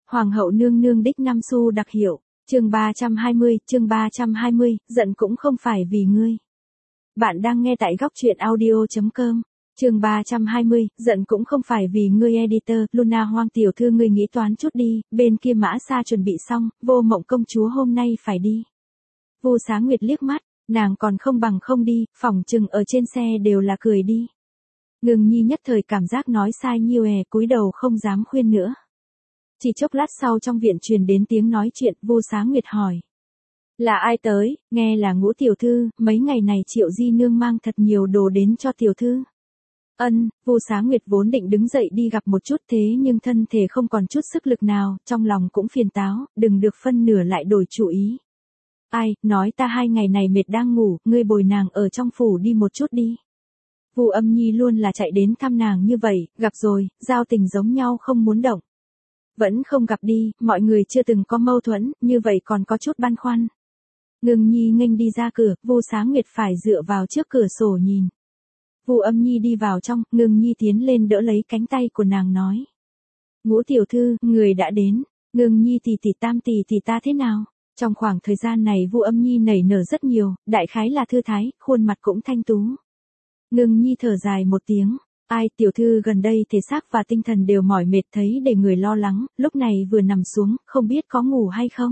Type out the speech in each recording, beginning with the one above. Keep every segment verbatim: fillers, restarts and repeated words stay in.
Hoàng hậu nương nương đích năm xu đặc hiệu, chương ba trăm hai mươi, chương ba trăm hai mươi, giận cũng không phải vì ngươi. Bạn đang nghe tại góc truyện audio chấm com, chương ba trăm hai mươi, giận cũng không phải vì ngươi editor, Luna Hoang tiểu thư ngươi nghĩ toán chút đi, bên kia Mã Sa chuẩn bị xong, Vô Mộng công chúa hôm nay phải đi. Vu Sáng Nguyệt liếc mắt, nàng còn không bằng không đi, phỏng chừng ở trên xe đều là cười đi. Ngưng Nhi nhất thời cảm giác nói sai nhiêu è, cúi đầu không dám khuyên nữa. Chỉ chốc lát sau trong viện truyền đến tiếng nói chuyện, Vu Sáng Nguyệt hỏi. Là ai tới, nghe là Ngũ tiểu thư, mấy ngày này Triệu Di nương mang thật nhiều đồ đến cho tiểu thư. Ân, Vu Sáng Nguyệt vốn định đứng dậy đi gặp một chút thế nhưng thân thể không còn chút sức lực nào, trong lòng cũng phiền táo, đừng được phân nửa lại đổi chủ ý. Ai, nói ta hai ngày này mệt đang ngủ, ngươi bồi nàng ở trong phủ đi một chút đi. Vu Âm Nhi luôn là chạy đến thăm nàng như vậy, gặp rồi, giao tình giống nhau không muốn động. Vẫn không gặp đi, mọi người chưa từng có mâu thuẫn, như vậy còn có chút băn khoăn. Ngưng Nhi nghênh đi ra cửa, Vu Sáng Nguyệt phải dựa vào trước cửa sổ nhìn. Vu Âm Nhi đi vào trong, Ngưng Nhi tiến lên đỡ lấy cánh tay của nàng nói. Ngũ tiểu thư, người đã đến, Ngưng Nhi tỷ tỷ tam tỷ tỷ ta thế nào? Trong khoảng thời gian này Vu Âm Nhi nảy nở rất nhiều, đại khái là thư thái, khuôn mặt cũng thanh tú. Ngưng Nhi thở dài một tiếng. Ai, tiểu thư gần đây thể xác và tinh thần đều mỏi mệt thấy để người lo lắng, lúc này vừa nằm xuống, không biết có ngủ hay không.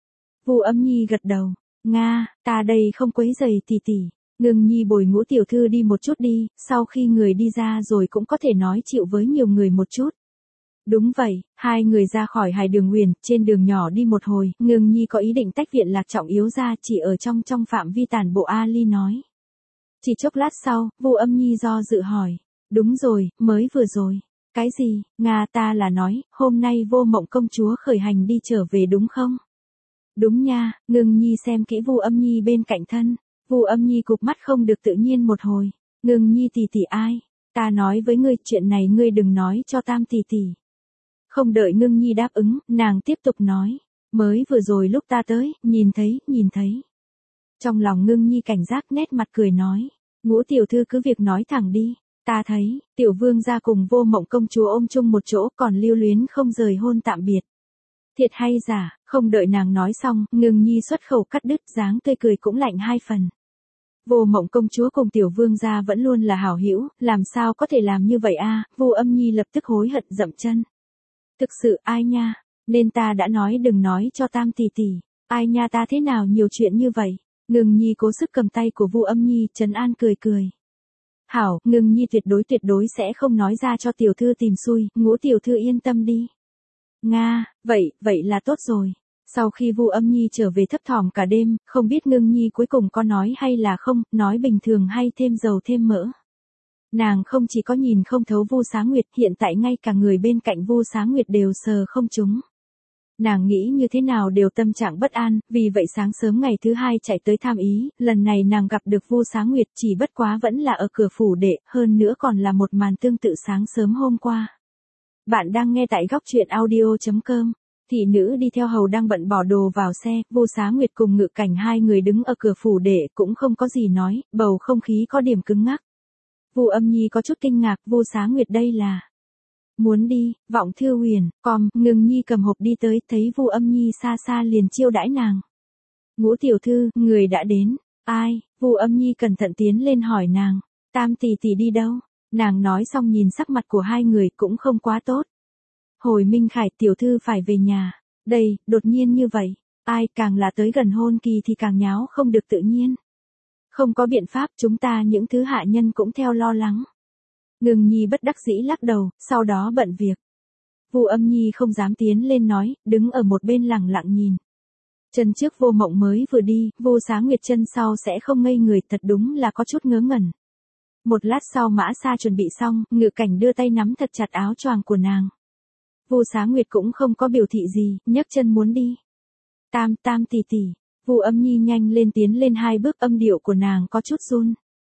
Vu Âm Nhi gật đầu, Nga, ta đây không quấy rầy tỷ tỷ. Ngưng Nhi bồi Ngũ tiểu thư đi một chút đi, sau khi người đi ra rồi cũng có thể nói chịu với nhiều người một chút. Đúng vậy, hai người ra khỏi Hải Đường Huyền, trên đường nhỏ đi một hồi, Ngưng Nhi có ý định tách viện Lạc Trọng Yếu ra chỉ ở trong trong phạm vi tản bộ Ali nói. Chỉ chốc lát sau, Vu Âm Nhi do dự hỏi. Đúng rồi, mới vừa rồi. Cái gì, Nga ta là nói, hôm nay Vô Mộng công chúa khởi hành đi trở về đúng không? Đúng nha, Ngưng Nhi xem kỹ Vu Âm Nhi bên cạnh thân. Vu Âm Nhi cụp mắt không được tự nhiên một hồi. Ngưng Nhi tỷ tỷ ai? Ta nói với ngươi, chuyện này ngươi đừng nói cho tam tỷ tỷ. Không đợi Ngưng Nhi đáp ứng, nàng tiếp tục nói. Mới vừa rồi lúc ta tới, nhìn thấy, nhìn thấy. Trong lòng Ngưng Nhi cảnh giác nét mặt cười nói. Ngũ tiểu thư cứ việc nói thẳng đi. Ta thấy, tiểu vương gia cùng Vô Mộng công chúa ôm chung một chỗ còn lưu luyến không rời hôn tạm biệt. Thiệt hay giả, không đợi nàng nói xong, Ngưng Nhi xuất khẩu cắt đứt, dáng tươi cười cũng lạnh hai phần. Vô Mộng công chúa cùng tiểu vương gia vẫn luôn là hảo hữu, làm sao có thể làm như vậy a? Vu Âm Nhi lập tức hối hận dậm chân. Thực sự ai nha, nên ta đã nói đừng nói cho tam tỷ tỷ, ai nha ta thế nào nhiều chuyện như vậy. Ngưng Nhi cố sức cầm tay của Vu Âm Nhi, trấn an cười cười. Hảo, Ngưng Nhi tuyệt đối tuyệt đối sẽ không nói ra cho tiểu thư tìm xui, Ngũ tiểu thư yên tâm đi. Nga, vậy, vậy là tốt rồi. Sau khi Vu Âm Nhi trở về thấp thỏm cả đêm, không biết Ngưng Nhi cuối cùng có nói hay là không, nói bình thường hay thêm dầu thêm mỡ. Nàng không chỉ có nhìn không thấu Vu Sáng Nguyệt, hiện tại ngay cả người bên cạnh Vu Sáng Nguyệt đều sờ không trúng. Nàng nghĩ như thế nào đều tâm trạng bất an, vì vậy sáng sớm ngày thứ hai chạy tới tham ý, lần này nàng gặp được Vu Sáng Nguyệt chỉ bất quá vẫn là ở cửa phủ đệ, hơn nữa còn là một màn tương tự sáng sớm hôm qua. Bạn đang nghe tại góc truyện audio chấm com, thị nữ đi theo hầu đang bận bỏ đồ vào xe, Vu Sáng Nguyệt cùng Ngự Cảnh hai người đứng ở cửa phủ đệ cũng không có gì nói, bầu không khí có điểm cứng ngắc. Vu Âm Nhi có chút kinh ngạc, Vu Sáng Nguyệt đây là... Muốn đi, Vọng Thư Huyền, com, Ngưng Nhi cầm hộp đi tới, thấy Vu Âm Nhi xa xa liền chiêu đãi nàng. Ngũ tiểu thư, người đã đến, ai? Vu Âm Nhi cẩn thận tiến lên hỏi nàng, tam tỷ tỷ đi đâu? Nàng nói xong nhìn sắc mặt của hai người cũng không quá tốt. Hồi Minh Khải tiểu thư phải về nhà, đây, đột nhiên như vậy, ai càng là tới gần hôn kỳ thì càng nháo không được tự nhiên. Không có biện pháp, chúng ta những thứ hạ nhân cũng theo lo lắng. Ngưng Nhi bất đắc dĩ lắc đầu, sau đó bận việc. Vu Âm Nhi không dám tiến lên nói, đứng ở một bên lặng lặng nhìn. Chân trước Vô Mộng mới vừa đi, Vu Sáng Nguyệt chân sau sẽ không ngây người, thật đúng là có chút ngớ ngẩn. Một lát sau Mã Sa chuẩn bị xong, Ngự Cảnh đưa tay nắm thật chặt áo choàng của nàng. Vu Sáng Nguyệt cũng không có biểu thị gì, nhấc chân muốn đi. Tam, tam tỷ tỷ. Vu Âm Nhi nhanh lên tiến lên hai bước, âm điệu của nàng có chút run.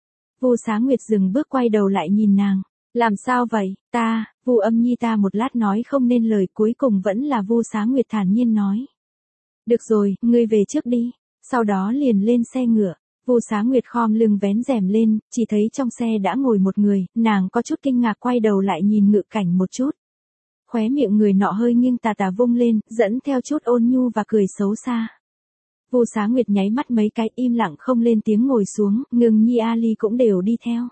Vu Sáng Nguyệt dừng bước quay đầu lại nhìn nàng. Làm sao vậy, ta, Vu Âm Nhi ta một lát nói không nên lời, cuối cùng vẫn là Vu Sáng Nguyệt thản nhiên nói. Được rồi, ngươi về trước đi, sau đó liền lên xe ngựa. Vu Sáng Nguyệt khom lưng vén rèm lên, chỉ thấy trong xe đã ngồi một người, nàng có chút kinh ngạc quay đầu lại nhìn Ngự Cảnh một chút. khóe miệng người nọ hơi nghiêng tà tà vung lên, dẫn theo chút ôn nhu và cười xấu xa. Vu Xá Nguyệt nháy mắt mấy cái, im lặng không lên tiếng ngồi xuống, Ngưng Nhi Ali cũng đều đi theo.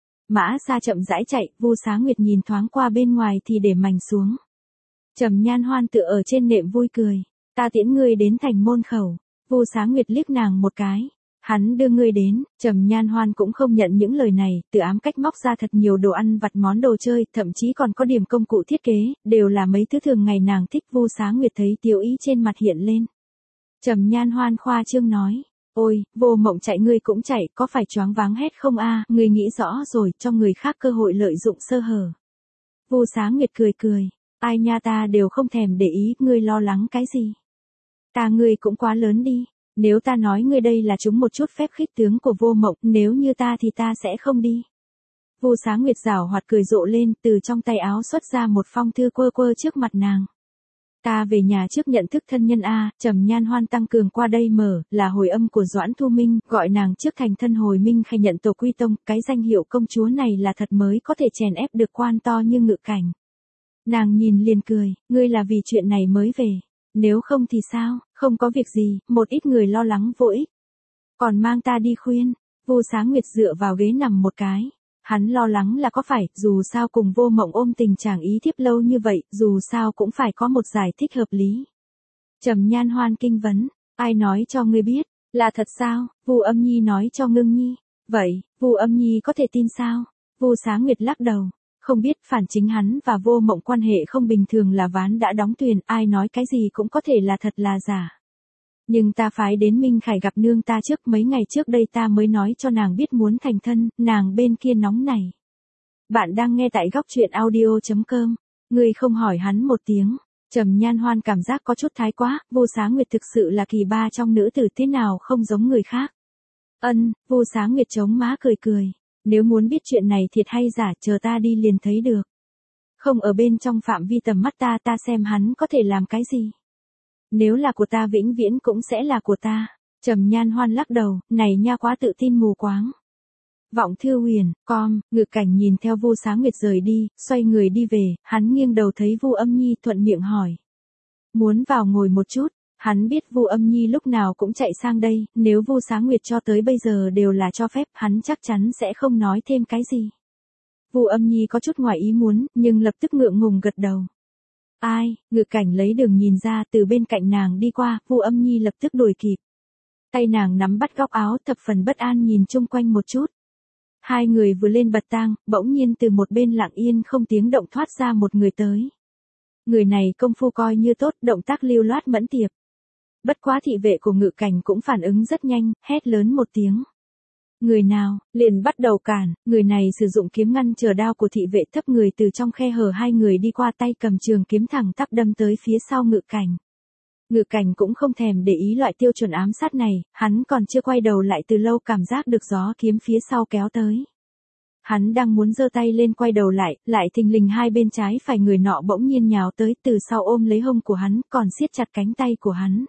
Mã Sa chậm rãi chạy, Vu Xá Nguyệt nhìn thoáng qua bên ngoài thì để mành xuống. Trầm Nhan Hoan tựa ở trên nệm vui cười, ta tiễn ngươi đến thành môn khẩu. Vu Xá Nguyệt liếc nàng một cái. Hắn đưa ngươi đến. Trầm Nhan Hoan cũng không nhận những lời này, từ ám cách móc ra thật nhiều đồ ăn vặt món đồ chơi, thậm chí còn có điểm công cụ thiết kế, đều là mấy thứ thường ngày nàng thích. Vu Xá Nguyệt thấy tiêu ý trên mặt hiện lên. Trầm Nhan Hoan khoa trương nói, ôi, Vô Mộng chạy ngươi cũng chạy, có phải choáng váng hết không a? Ngươi nghĩ rõ rồi, cho người khác cơ hội lợi dụng sơ hở. Vu Xá Nguyệt cười cười, ai nha, ta đều không thèm để ý, ngươi lo lắng cái gì? Ta ngươi cũng quá lớn đi. Nếu ta nói ngươi đây là trúng một chút phép khích tướng của Vô Mộng, nếu như ta thì ta sẽ không đi. Vu Xá Nguyệt giảo hoạt cười rộ lên, từ trong tay áo xuất ra một phong thư quơ quơ trước mặt nàng. Ta về nhà trước nhận thức thân nhân a. Trầm Nhan Hoan tăng cường qua đây mở, là hồi âm của Doãn Thu Minh, gọi nàng trước thành thân hồi minh khai nhận tổ quy tông, cái danh hiệu công chúa này là thật mới có thể chèn ép được quan to như Ngự Cảnh. Nàng nhìn liền cười, ngươi là vì chuyện này mới về. Nếu không thì sao, không có việc gì, một ít người lo lắng vô ích. Còn mang ta đi khuyên. Vu Xá Nguyệt dựa vào ghế nằm một cái. Hắn lo lắng là có phải, dù sao cùng Vô Mộng ôm tình chàng ý thiếp lâu như vậy, dù sao cũng phải có một giải thích hợp lý. Trầm Nhan Hoan kinh vấn, ai nói cho ngươi biết, là thật sao? Vu Âm Nhi nói cho Ngưng Nhi. Vậy, Vu Âm Nhi có thể tin sao? Vu Xá Nguyệt lắc đầu. Không biết, phản chính hắn và Vô Mộng quan hệ không bình thường là ván đã đóng thuyền, ai nói cái gì cũng có thể là thật là giả. Nhưng ta phái đến Minh Khải gặp nương ta trước, mấy ngày trước đây ta mới nói cho nàng biết muốn thành thân, nàng bên kia nóng này. Bạn đang nghe tại góc truyện audio chấm com, ngươi không hỏi hắn một tiếng. Trầm Nhan Hoan cảm giác có chút thái quá, Vu Xá Nguyệt thực sự là kỳ ba trong nữ tử, thế nào không giống người khác. Ân, Vu Xá Nguyệt chống má cười cười. Nếu muốn biết chuyện này thiệt hay giả, chờ ta đi liền thấy được. Không ở bên trong phạm vi tầm mắt ta, ta xem hắn có thể làm cái gì. Nếu là của ta vĩnh viễn cũng sẽ là của ta. Trầm Nhan Hoan lắc đầu, này nha, quá tự tin mù quáng. Vọng Thư Huyền, com, Ngự Cảnh nhìn theo Vu Xá Nguyệt rời đi, xoay người đi về, hắn nghiêng đầu thấy Vu Âm Nhi, thuận miệng hỏi. Muốn vào ngồi một chút. Hắn biết Vu Âm Nhi lúc nào cũng chạy sang đây, nếu Vu Xá Nguyệt cho tới bây giờ đều là cho phép, hắn chắc chắn sẽ không nói thêm cái gì. Vu Âm Nhi có chút ngoài ý muốn, nhưng lập tức ngượng ngùng gật đầu. Ai? Ngự Cảnh lấy đường nhìn ra, từ bên cạnh nàng đi qua, Vu Âm Nhi lập tức đuổi kịp. Tay nàng nắm bắt góc áo, thập phần bất an nhìn chung quanh một chút. Hai người vừa lên bật tang, bỗng nhiên từ một bên lặng yên không tiếng động thoát ra một người tới. Người này công phu coi như tốt, động tác lưu loát mẫn tiệp. Bất quá thị vệ của Ngự Cảnh cũng phản ứng rất nhanh, hét lớn một tiếng. Người nào, liền bắt đầu cản, người này sử dụng kiếm ngăn chờ đao của thị vệ, thấp người từ trong khe hở hai người đi qua, tay cầm trường kiếm thẳng tắp đâm tới phía sau Ngự Cảnh. Ngự Cảnh cũng không thèm để ý loại tiêu chuẩn ám sát này, hắn còn chưa quay đầu lại từ lâu cảm giác được gió kiếm phía sau kéo tới. Hắn đang muốn giơ tay lên quay đầu lại, lại thình lình hai bên trái phải người nọ bỗng nhiên nhào tới, từ sau ôm lấy hông của hắn, còn siết chặt cánh tay của hắn.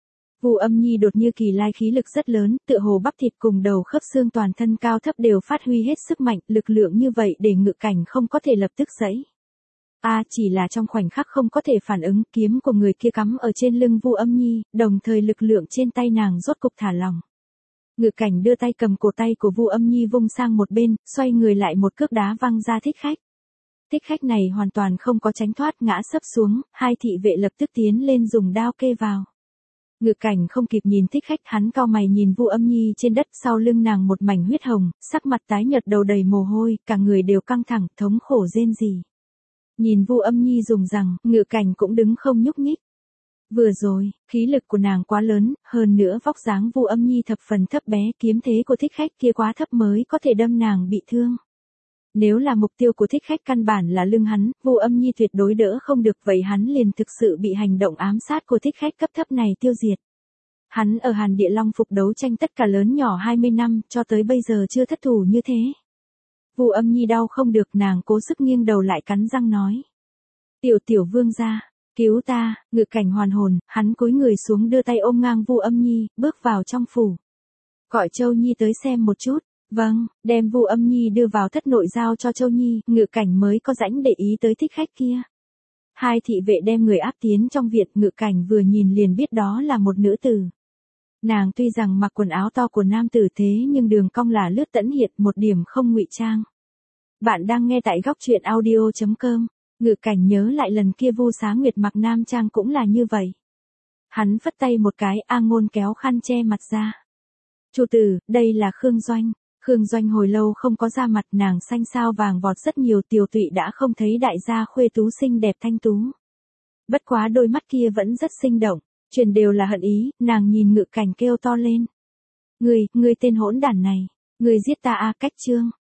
Vu Âm Nhi đột như kỳ lai khí lực rất lớn, tựa hồ bắp thịt cùng đầu khớp xương toàn thân cao thấp đều phát huy hết sức mạnh, lực lượng như vậy để Ngự Cảnh không có thể lập tức giãy. A à, chỉ là trong khoảnh khắc không có thể phản ứng, kiếm của người kia cắm ở trên lưng Vu Âm Nhi, đồng thời lực lượng trên tay nàng rốt cục thả lỏng. Ngự Cảnh đưa tay cầm cổ tay của Vu Âm Nhi vung sang một bên, xoay người lại một cước đá văng ra Thích Khách. Thích Khách này hoàn toàn không có tránh thoát, ngã sấp xuống, hai thị vệ lập tức tiến lên dùng đao kê vào. Ngự Cảnh không kịp nhìn Thích Khách, hắn cau mày nhìn Vu Âm Nhi trên đất, sau lưng nàng một mảnh huyết hồng, sắc mặt tái nhợt, đầu đầy mồ hôi, cả người đều căng thẳng, thống khổ rên rỉ. Nhìn Vu Âm Nhi dùng rằng, Ngự Cảnh cũng đứng không nhúc nhích. Vừa rồi, khí lực của nàng quá lớn, hơn nữa vóc dáng Vu Âm Nhi thập phần thấp bé, kiếm thế của Thích Khách kia quá thấp mới có thể đâm nàng bị thương. Nếu là mục tiêu của Thích Khách căn bản là lưng hắn, Vu Âm Nhi tuyệt đối đỡ không được, vậy hắn liền thực sự bị hành động ám sát của Thích Khách cấp thấp này tiêu diệt. Hắn ở Hàn Địa Long phục đấu tranh tất cả lớn nhỏ hai mươi năm, cho tới bây giờ chưa thất thủ như thế. Vu Âm Nhi đau không được, nàng cố sức nghiêng đầu lại cắn răng nói. Tiểu tiểu vương gia, cứu ta. Ngự Cảnh hoàn hồn, hắn cúi người xuống đưa tay ôm ngang Vu Âm Nhi, bước vào trong phủ. Gọi Châu Nhi tới xem một chút. Vâng, đem Vu Âm Nhi đưa vào thất nội giao cho Châu Nhi, Ngự Cảnh mới có rãnh để ý tới Thích Khách kia. Hai thị vệ đem người áp tiến trong viện, Ngự Cảnh vừa nhìn liền biết đó là một nữ tử. Nàng tuy rằng mặc quần áo to của nam tử thế nhưng đường cong là lướt tẫn hiện, một điểm không ngụy trang. Bạn đang nghe tại góc truyện audio chấm com. Ngự Cảnh nhớ lại lần kia Vu Xá Nguyệt mặc nam trang cũng là như vậy. Hắn phất tay một cái, A Ngôn kéo khăn che mặt ra. Chủ tử, đây là Khương Doanh. Khương Doanh hồi lâu không có ra mặt, nàng xanh xao vàng vọt rất nhiều, Tiều Tụy đã không thấy đại gia khuê tú xinh đẹp thanh tú. Bất quá đôi mắt kia vẫn rất sinh động, truyền đều là hận ý, nàng nhìn Ngự Cảnh kêu to lên. Ngươi, ngươi tên hỗn đản này, ngươi giết ta a, Cách Trương.